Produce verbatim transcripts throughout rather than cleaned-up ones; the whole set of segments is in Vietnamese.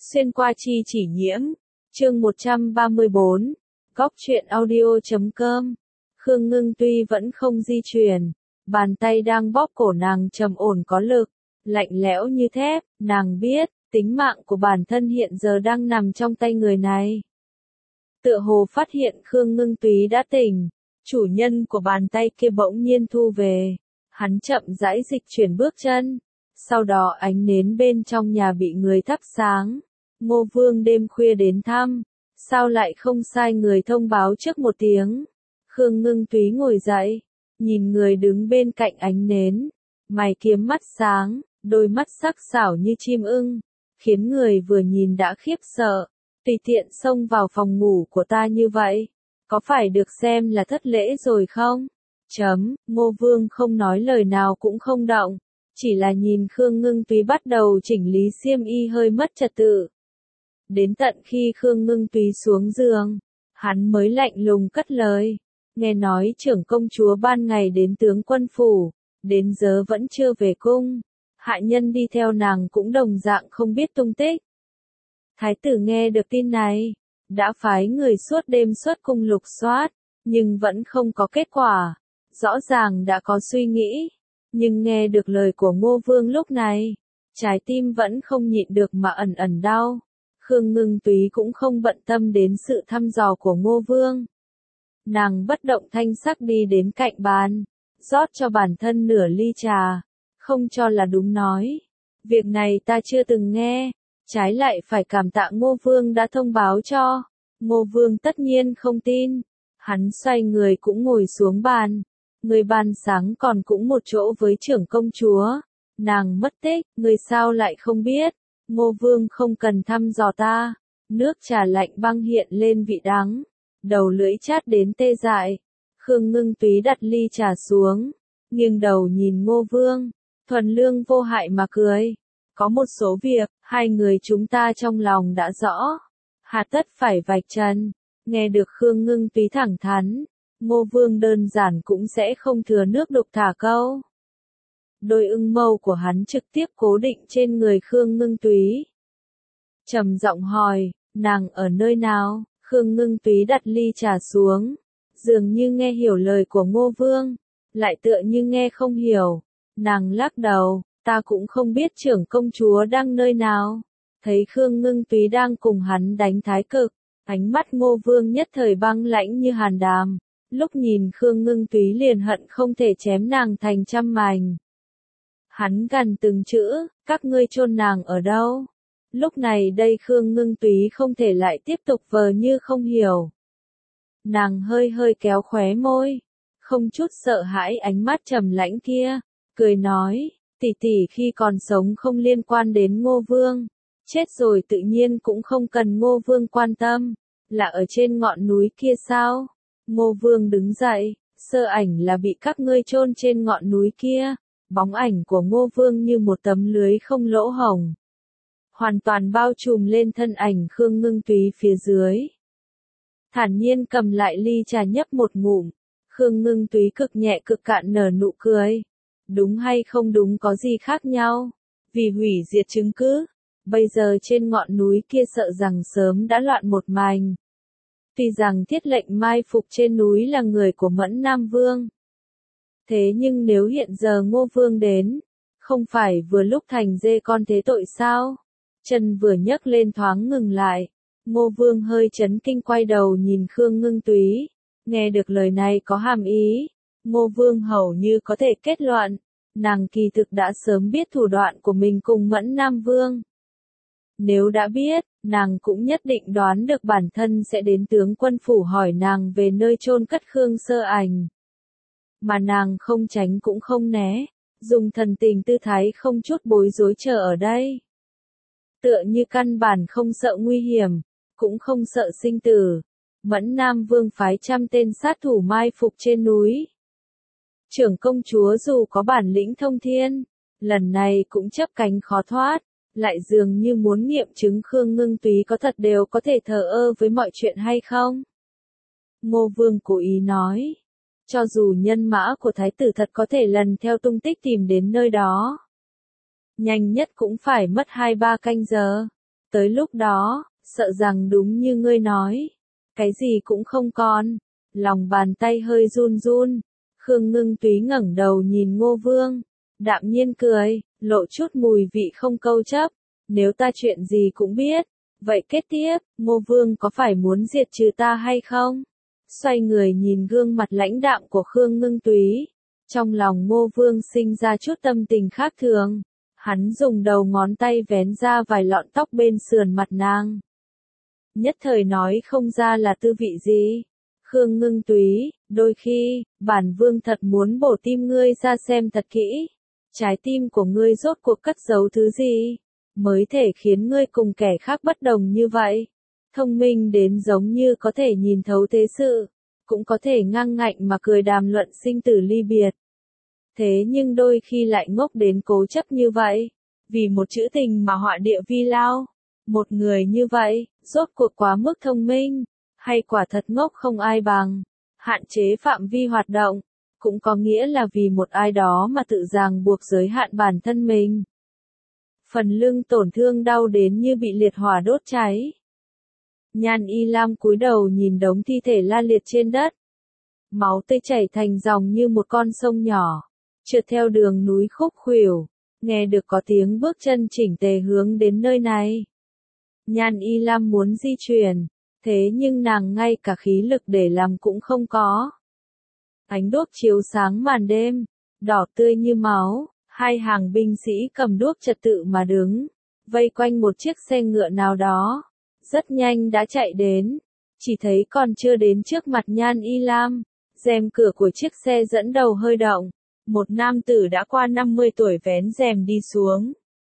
Xuyên qua chi chỉ nhiễm. Chương một trăm ba mươi bốn. Góc truyện audio chấm com. Khương Ngưng tuy vẫn không di chuyển, bàn tay đang bóp cổ nàng trầm ổn có lực, lạnh lẽo như thép, nàng biết, tính mạng của bản thân hiện giờ đang nằm trong tay người này. Tựa hồ phát hiện Khương Ngưng Túy đã tỉnh, chủ nhân của bàn tay kia bỗng nhiên thu về, hắn chậm rãi dịch chuyển bước chân, sau đó ánh nến bên trong nhà bị người thắp sáng. Ngô Vương đêm khuya đến thăm, sao lại không sai người thông báo trước một tiếng. Khương Ngưng Túy ngồi dậy, nhìn người đứng bên cạnh ánh nến, mày kiếm mắt sáng, đôi mắt sắc sảo như chim ưng, khiến người vừa nhìn đã khiếp sợ. Tùy tiện xông vào phòng ngủ của ta như vậy, có phải được xem là thất lễ rồi không? Chấm, Ngô Vương không nói lời nào cũng không động, chỉ là nhìn Khương Ngưng Túy bắt đầu chỉnh lý xiêm y hơi mất trật tự. Đến tận khi Khương Ngưng Túy xuống giường, hắn mới lạnh lùng cất lời, nghe nói trưởng công chúa ban ngày đến tướng quân phủ, đến giờ vẫn chưa về cung, hạ nhân đi theo nàng cũng đồng dạng không biết tung tích. Thái tử nghe được tin này, đã phái người suốt đêm xuất cung lục soát, nhưng vẫn không có kết quả, rõ ràng đã có suy nghĩ, nhưng nghe được lời của Ngô Vương lúc này, trái tim vẫn không nhịn được mà ẩn ẩn đau. Khương Ngưng Túy cũng không bận tâm đến sự thăm dò của Ngô Vương. Nàng bất động thanh sắc đi đến cạnh bàn, rót cho bản thân nửa ly trà, không cho là đúng nói. Việc này ta chưa từng nghe, trái lại phải cảm tạ Ngô Vương đã thông báo cho. Ngô Vương tất nhiên không tin, hắn xoay người cũng ngồi xuống bàn. Người ban sáng còn cũng một chỗ với trưởng công chúa, nàng mất tích, người sao lại không biết. Ngô Vương không cần thăm dò ta, nước trà lạnh băng hiện lên vị đắng, đầu lưỡi chát đến tê dại. Khương Ngưng Túy đặt ly trà xuống, nghiêng đầu nhìn Ngô Vương, thuần lương vô hại mà cười. Có một số việc, hai người chúng ta trong lòng đã rõ, hà tất phải vạch trần. Nghe được Khương Ngưng Túy thẳng thắn, Ngô Vương đơn giản cũng sẽ không thừa nước đục thả câu. Đôi ưng mâu của hắn trực tiếp cố định trên người Khương Ngưng Túy. Trầm giọng hỏi, nàng ở nơi nào? Khương Ngưng Túy đặt ly trà xuống, dường như nghe hiểu lời của Ngô Vương, lại tựa như nghe không hiểu. Nàng lắc đầu, ta cũng không biết trưởng công chúa đang nơi nào. Thấy Khương Ngưng Túy đang cùng hắn đánh thái cực, ánh mắt Ngô Vương nhất thời băng lãnh như hàn đàm. Lúc nhìn Khương Ngưng Túy liền hận không thể chém nàng thành trăm mảnh. Hắn gằn từng chữ, các ngươi chôn nàng ở đâu? Lúc này đây Khương Ngưng Túy không thể lại tiếp tục vờ như không hiểu. Nàng hơi hơi kéo khóe môi, không chút sợ hãi ánh mắt trầm lãnh kia, cười nói, tỷ tỷ khi còn sống không liên quan đến Ngô Vương, chết rồi tự nhiên cũng không cần Ngô Vương quan tâm, là ở trên ngọn núi kia sao? Ngô Vương đứng dậy, sơ ảnh là bị các ngươi chôn trên ngọn núi kia. Bóng ảnh của Ngô Vương như một tấm lưới không lỗ hổng, hoàn toàn bao trùm lên thân ảnh Khương Ngưng Túy phía dưới. Thản nhiên cầm lại ly trà nhấp một ngụm, Khương Ngưng Túy cực nhẹ cực cạn nở nụ cười. Đúng hay không đúng có gì khác nhau, vì hủy diệt chứng cứ, bây giờ trên ngọn núi kia sợ rằng sớm đã loạn một mành. Tuy rằng thiết lệnh mai phục trên núi là người của Mẫn Nam Vương, thế nhưng nếu hiện giờ Ngô Vương đến, không phải vừa lúc thành dê con thế tội sao? Chân vừa nhấc lên thoáng ngừng lại, Ngô Vương hơi chấn kinh quay đầu nhìn Khương Ngưng Túy, nghe được lời này có hàm ý, Ngô Vương hầu như có thể kết luận, nàng kỳ thực đã sớm biết thủ đoạn của mình cùng Mẫn Nam Vương. Nếu đã biết, nàng cũng nhất định đoán được bản thân sẽ đến tướng quân phủ hỏi nàng về nơi chôn cất Khương Sơ Ảnh. Mà nàng không tránh cũng không né, dùng thần tình tư thái không chút bối rối chờ ở đây. Tựa như căn bản không sợ nguy hiểm, cũng không sợ sinh tử. Mẫn Nam Vương phái trăm tên sát thủ mai phục trên núi. Trưởng công chúa dù có bản lĩnh thông thiên, lần này cũng chấp cánh khó thoát, lại dường như muốn nghiệm chứng Khương Ngưng Túy có thật đều có thể thờ ơ với mọi chuyện hay không. Ngô Vương cố ý nói. Cho dù nhân mã của thái tử thật có thể lần theo tung tích tìm đến nơi đó, nhanh nhất cũng phải mất hai ba canh giờ. Tới lúc đó, sợ rằng đúng như ngươi nói, cái gì cũng không còn. Lòng bàn tay hơi run run, Khương Ngưng Túy ngẩng đầu nhìn Ngô Vương, đạm nhiên cười, lộ chút mùi vị không câu chấp, nếu ta chuyện gì cũng biết, vậy kế tiếp, Ngô Vương có phải muốn diệt trừ ta hay không? Xoay người nhìn gương mặt lãnh đạm của Khương Ngưng Túy, trong lòng Ngô Vương sinh ra chút tâm tình khác thường, hắn dùng đầu ngón tay vén ra vài lọn tóc bên sườn mặt nàng. Nhất thời nói không ra là tư vị gì. Khương Ngưng Túy, đôi khi, bản vương thật muốn bổ tim ngươi ra xem thật kỹ. Trái tim của ngươi rốt cuộc cất giấu thứ gì, mới thể khiến ngươi cùng kẻ khác bất đồng như vậy. Thông minh đến giống như có thể nhìn thấu thế sự, cũng có thể ngang ngạnh mà cười đàm luận sinh tử ly biệt. Thế nhưng đôi khi lại ngốc đến cố chấp như vậy, vì một chữ tình mà họa địa vi lao. Một người như vậy, rốt cuộc quá mức thông minh, hay quả thật ngốc không ai bằng, hạn chế phạm vi hoạt động, cũng có nghĩa là vì một ai đó mà tự ràng buộc giới hạn bản thân mình. Phần lưng tổn thương đau đến như bị liệt hỏa đốt cháy. Nhan Y Lam cúi đầu nhìn đống thi thể la liệt trên đất. Máu tươi chảy thành dòng như một con sông nhỏ, trượt theo đường núi khúc khuỷu, nghe được có tiếng bước chân chỉnh tề hướng đến nơi này. Nhan Y Lam muốn di chuyển, thế nhưng nàng ngay cả khí lực để làm cũng không có. Ánh đuốc chiếu sáng màn đêm, đỏ tươi như máu, hai hàng binh sĩ cầm đuốc trật tự mà đứng, vây quanh một chiếc xe ngựa nào đó, rất nhanh đã chạy đến, chỉ thấy còn chưa đến trước mặt Nhan Y Lam, rèm cửa của chiếc xe dẫn đầu hơi động, một nam tử đã qua năm mươi tuổi vén rèm đi xuống.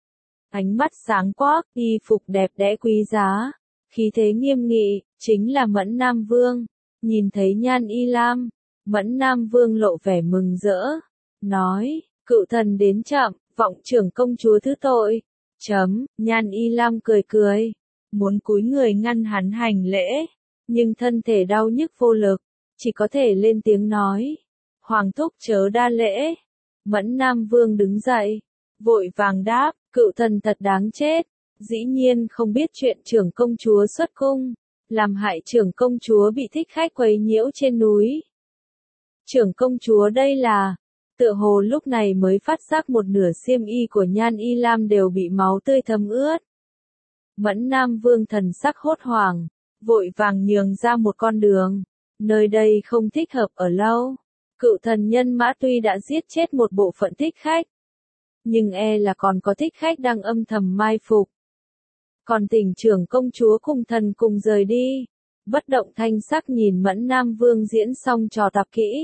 Ánh mắt sáng quắc, y phục đẹp đẽ quý giá, khí thế nghiêm nghị, chính là Mẫn Nam Vương. Nhìn thấy Nhan Y Lam, Mẫn Nam Vương lộ vẻ mừng rỡ, nói, cựu thần đến chậm, vọng trưởng công chúa thứ tội. Chấm, Nhan Y Lam cười cười, muốn cúi người ngăn hắn hành lễ, nhưng thân thể đau nhức vô lực, chỉ có thể lên tiếng nói, Hoàng thúc chớ đa lễ. Mẫn Nam Vương đứng dậy, vội vàng đáp, cựu thần thật đáng chết, dĩ nhiên không biết chuyện trưởng công chúa xuất cung, làm hại trưởng công chúa bị thích khách quấy nhiễu trên núi. Trưởng công chúa đây là, tựa hồ lúc này mới phát giác một nửa xiêm y của Nhan Y Lam đều bị máu tươi thấm ướt. Mẫn Nam Vương thần sắc hốt hoảng, vội vàng nhường ra một con đường, nơi đây không thích hợp ở lâu. Cựu thần nhân mã tuy đã giết chết một bộ phận thích khách, nhưng e là còn có thích khách đang âm thầm mai phục. Còn tỉnh trưởng công chúa cùng thần cùng rời đi, bất động thanh sắc nhìn Mẫn Nam Vương diễn xong trò tập kỹ.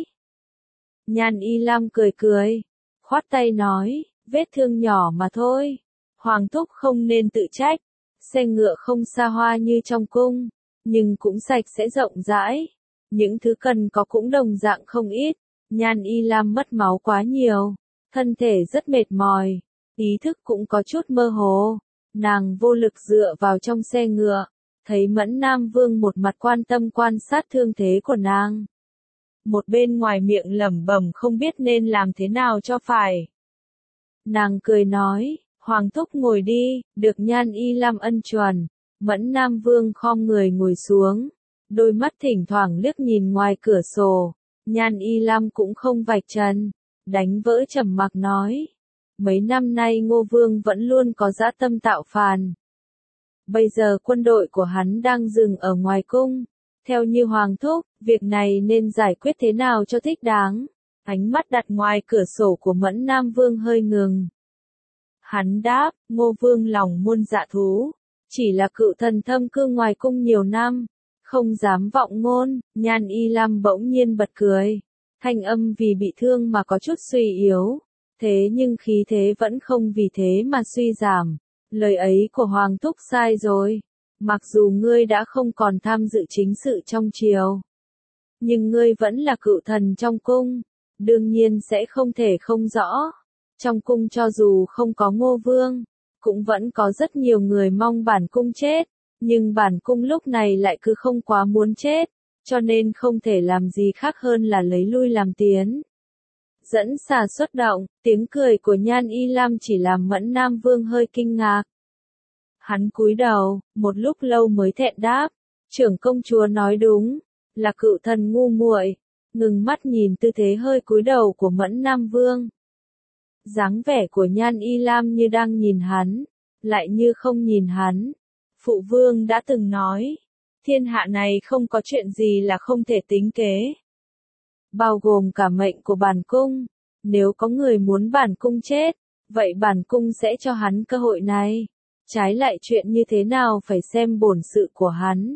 Nhan Y Lam cười cười, khoát tay nói, vết thương nhỏ mà thôi, Hoàng thúc không nên tự trách, xe ngựa không xa hoa như trong cung, nhưng cũng sạch sẽ rộng rãi, những thứ cần có cũng đồng dạng không ít. Nhan Y Lam mất máu quá nhiều, thân thể rất mệt mỏi, ý thức cũng có chút mơ hồ, nàng vô lực dựa vào trong xe ngựa, thấy Mẫn Nam Vương một mặt quan tâm quan sát thương thế của nàng. Một bên ngoài miệng lẩm bẩm không biết nên làm thế nào cho phải. Nàng cười nói, Hoàng thúc ngồi đi, được Nhan Y Lam ân chuẩn. Mẫn Nam Vương khom người ngồi xuống, đôi mắt thỉnh thoảng liếc nhìn ngoài cửa sổ. Nhan Y Lam cũng không vạch trần, đánh vỡ trầm mặc nói, mấy năm nay Ngô Vương vẫn luôn có dã tâm tạo phản. Bây giờ quân đội của hắn đang dừng ở ngoài cung, theo như Hoàng thúc, việc này nên giải quyết thế nào cho thích đáng. Ánh mắt đặt ngoài cửa sổ của Mẫn Nam Vương hơi ngừng. Hắn đáp, Ngô Vương lòng muôn dạ thú, chỉ là cựu thần thâm cư ngoài cung nhiều năm, không dám vọng ngôn. Nhan Y Lam bỗng nhiên bật cười, thanh âm vì bị thương mà có chút suy yếu, thế nhưng khí thế vẫn không vì thế mà suy giảm. Lời ấy của Hoàng thúc sai rồi, mặc dù ngươi đã không còn tham dự chính sự trong triều, nhưng ngươi vẫn là cựu thần trong cung, đương nhiên sẽ không thể không rõ. Trong cung cho dù không có Ngô Vương, cũng vẫn có rất nhiều người mong bản cung chết, nhưng bản cung lúc này lại cứ không quá muốn chết, cho nên không thể làm gì khác hơn là lấy lui làm tiến. Dẫn xà xuất động, tiếng cười của Nhan Y Lam chỉ làm Mẫn Nam Vương hơi kinh ngạc. Hắn cúi đầu, một lúc lâu mới thẹn đáp, trưởng công chúa nói đúng, là cựu thần ngu muội. Ngừng mắt nhìn tư thế hơi cúi đầu của Mẫn Nam Vương. Dáng vẻ của Nhan Y Lam như đang nhìn hắn, lại như không nhìn hắn. Phụ vương đã từng nói, thiên hạ này không có chuyện gì là không thể tính kế. Bao gồm cả mệnh của bản cung. Nếu có người muốn bản cung chết, vậy bản cung sẽ cho hắn cơ hội này. Trái lại chuyện như thế nào phải xem bổn sự của hắn.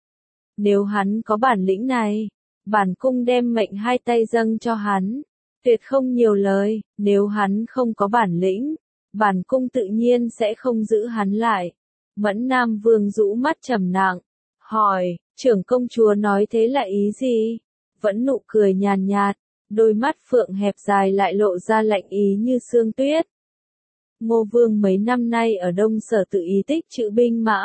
Nếu hắn có bản lĩnh này, bản cung đem mệnh hai tay dâng cho hắn. Tuyệt không nhiều lời, nếu hắn không có bản lĩnh, bản cung tự nhiên sẽ không giữ hắn lại. Mẫn Nam Vương rũ mắt trầm nặng, hỏi, trưởng công chúa nói thế là ý gì? Vẫn nụ cười nhàn nhạt, đôi mắt phượng hẹp dài lại lộ ra lạnh ý như sương tuyết. Ngô Vương mấy năm nay ở Đông Sở tự ý tích trữ binh mã.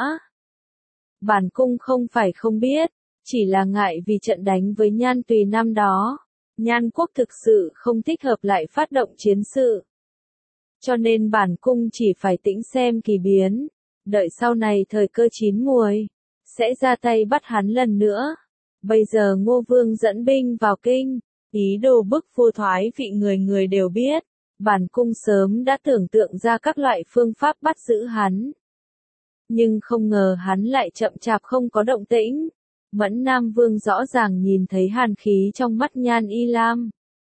Bản cung không phải không biết, chỉ là ngại vì trận đánh với Nhan Tùy năm đó. Nhan quốc thực sự không thích hợp lại phát động chiến sự. Cho nên bản cung chỉ phải tĩnh xem kỳ biến, đợi sau này thời cơ chín muồi, sẽ ra tay bắt hắn lần nữa. Bây giờ Ngô Vương dẫn binh vào kinh, ý đồ bức vua thoái vị người người đều biết, bản cung sớm đã tưởng tượng ra các loại phương pháp bắt giữ hắn. Nhưng không ngờ hắn lại chậm chạp không có động tĩnh. Mẫn Nam Vương rõ ràng nhìn thấy hàn khí trong mắt Nhan Y Lam.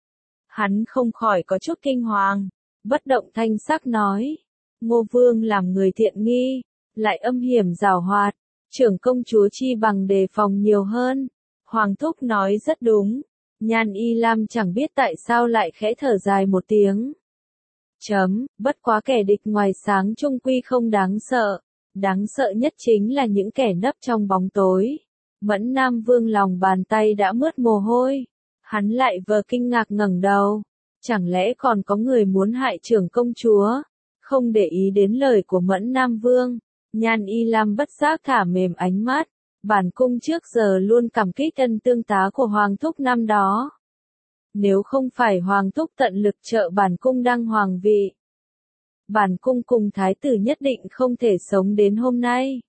Hắn không khỏi có chút kinh hoàng, bất động thanh sắc nói. Ngô Vương làm người thiện nghi, lại âm hiểm giảo hoạt, trưởng công chúa chi bằng đề phòng nhiều hơn. Hoàng thúc nói rất đúng. Nhan Y Lam chẳng biết tại sao lại khẽ thở dài một tiếng. Chấm, bất quá kẻ địch ngoài sáng trung quy không đáng sợ. Đáng sợ nhất chính là những kẻ nấp trong bóng tối. Mẫn Nam Vương lòng bàn tay đã mướt mồ hôi. Hắn lại vờ kinh ngạc ngẩng đầu. Chẳng lẽ còn có người muốn hại trưởng công chúa? Không để ý đến lời của Mẫn Nam Vương, Nhan Y Lam bất giác thả mềm ánh mắt. Bản cung trước giờ luôn cảm kích ân tương tá của Hoàng thúc năm đó. Nếu không phải Hoàng thúc tận lực trợ bản cung đăng hoàng vị, bản cung cùng thái tử nhất định không thể sống đến hôm nay.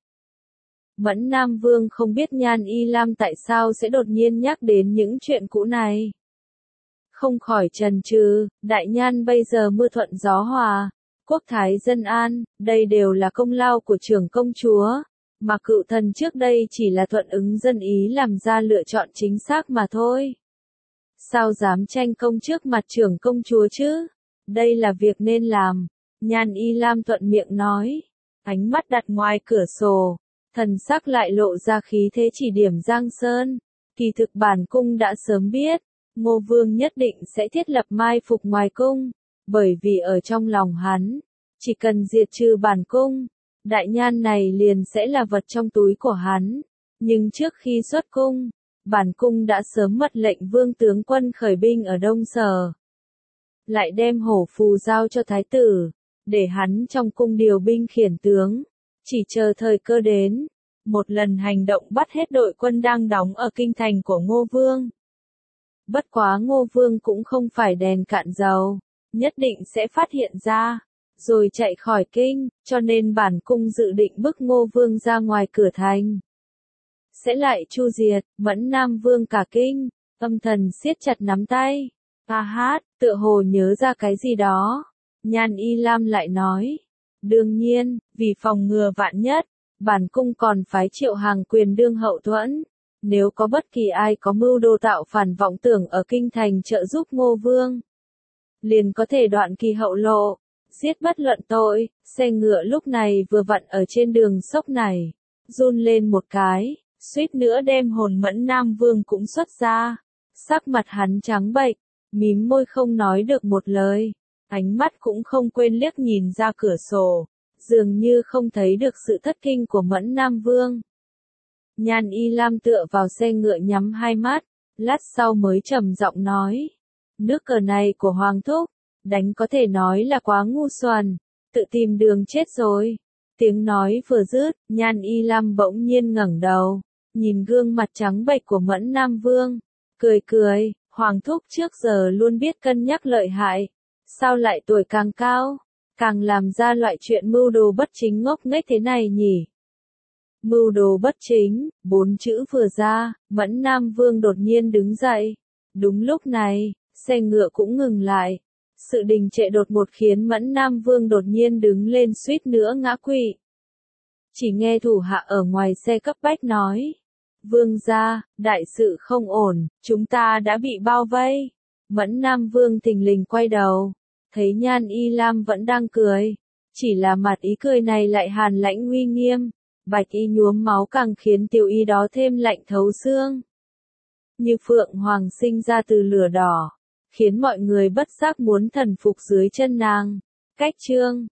Mẫn Nam Vương không biết Nhan Y Lam tại sao sẽ đột nhiên nhắc đến những chuyện cũ này. Không khỏi chần chừ, đại nhan bây giờ mưa thuận gió hòa, quốc thái dân an, đây đều là công lao của trưởng công chúa, mà cựu thần trước đây chỉ là thuận ứng dân ý làm ra lựa chọn chính xác mà thôi. Sao dám tranh công trước mặt trưởng công chúa chứ? Đây là việc nên làm. Nhan Y Lam thuận miệng nói, ánh mắt đặt ngoài cửa sổ, thần sắc lại lộ ra khí thế chỉ điểm Giang Sơn. Kỳ thực bản cung đã sớm biết, Ngô Vương nhất định sẽ thiết lập mai phục ngoài cung, bởi vì ở trong lòng hắn, chỉ cần diệt trừ bản cung, đại nhan này liền sẽ là vật trong túi của hắn. Nhưng trước khi xuất cung, bản cung đã sớm mật lệnh Vương tướng quân khởi binh ở Đông Sở, lại đem hổ phù giao cho thái tử, để hắn trong cung điều binh khiển tướng, chỉ chờ thời cơ đến, một lần hành động bắt hết đội quân đang đóng ở kinh thành của Ngô Vương. Bất quá Ngô Vương cũng không phải đèn cạn dầu, nhất định sẽ phát hiện ra, rồi chạy khỏi kinh, cho nên bản cung dự định bức Ngô Vương ra ngoài cửa thành. Sẽ lại chu diệt. Mẫn Nam Vương cả kinh, âm thần siết chặt nắm tay. A hát, tựa hồ nhớ ra cái gì đó. Nhan Y Lam lại nói, đương nhiên, vì phòng ngừa vạn nhất, bản cung còn phái Triệu Hàng Quyền đương hậu thuẫn. Nếu có bất kỳ ai có mưu đồ tạo phản vọng tưởng ở kinh thành trợ giúp Ngô Vương, liền có thể đoạn kỳ hậu lộ, giết bất luận tội. Xe ngựa lúc này vừa vặn ở trên đường sốc này, run lên một cái, suýt nữa đem hồn Mẫn Nam Vương cũng xuất ra. Sắc mặt hắn trắng bệch, mím môi không nói được một lời, ánh mắt cũng không quên liếc nhìn ra cửa sổ, dường như không thấy được sự thất kinh của Mẫn Nam Vương. Nhan Y Lam tựa vào xe ngựa nhắm hai mắt, lát sau mới trầm giọng nói, nước cờ này của Hoàng thúc, đánh có thể nói là quá ngu xuẩn, tự tìm đường chết rồi. Tiếng nói vừa dứt, Nhan Y Lam bỗng nhiên ngẩng đầu, nhìn gương mặt trắng bệch của Mẫn Nam Vương, cười cười, Hoàng thúc trước giờ luôn biết cân nhắc lợi hại, sao lại tuổi càng cao, càng làm ra loại chuyện mưu đồ bất chính ngốc nghếch thế này nhỉ. Mưu đồ bất chính, bốn chữ vừa ra, Mẫn Nam Vương đột nhiên đứng dậy. Đúng lúc này, xe ngựa cũng ngừng lại. Sự đình trệ đột ngột khiến Mẫn Nam Vương đột nhiên đứng lên suýt nữa ngã quỵ. Chỉ nghe thủ hạ ở ngoài xe cấp bách nói. Vương gia, đại sự không ổn, chúng ta đã bị bao vây. Mẫn Nam Vương thình lình quay đầu, thấy Nhan Y Lam vẫn đang cười. Chỉ là mặt ý cười này lại hàn lãnh uy nghiêm. Bạch y nhuốm máu càng khiến tiểu y đó thêm lạnh thấu xương. Như phượng hoàng sinh ra từ lửa đỏ, khiến mọi người bất giác muốn thần phục dưới chân nàng. Cách chương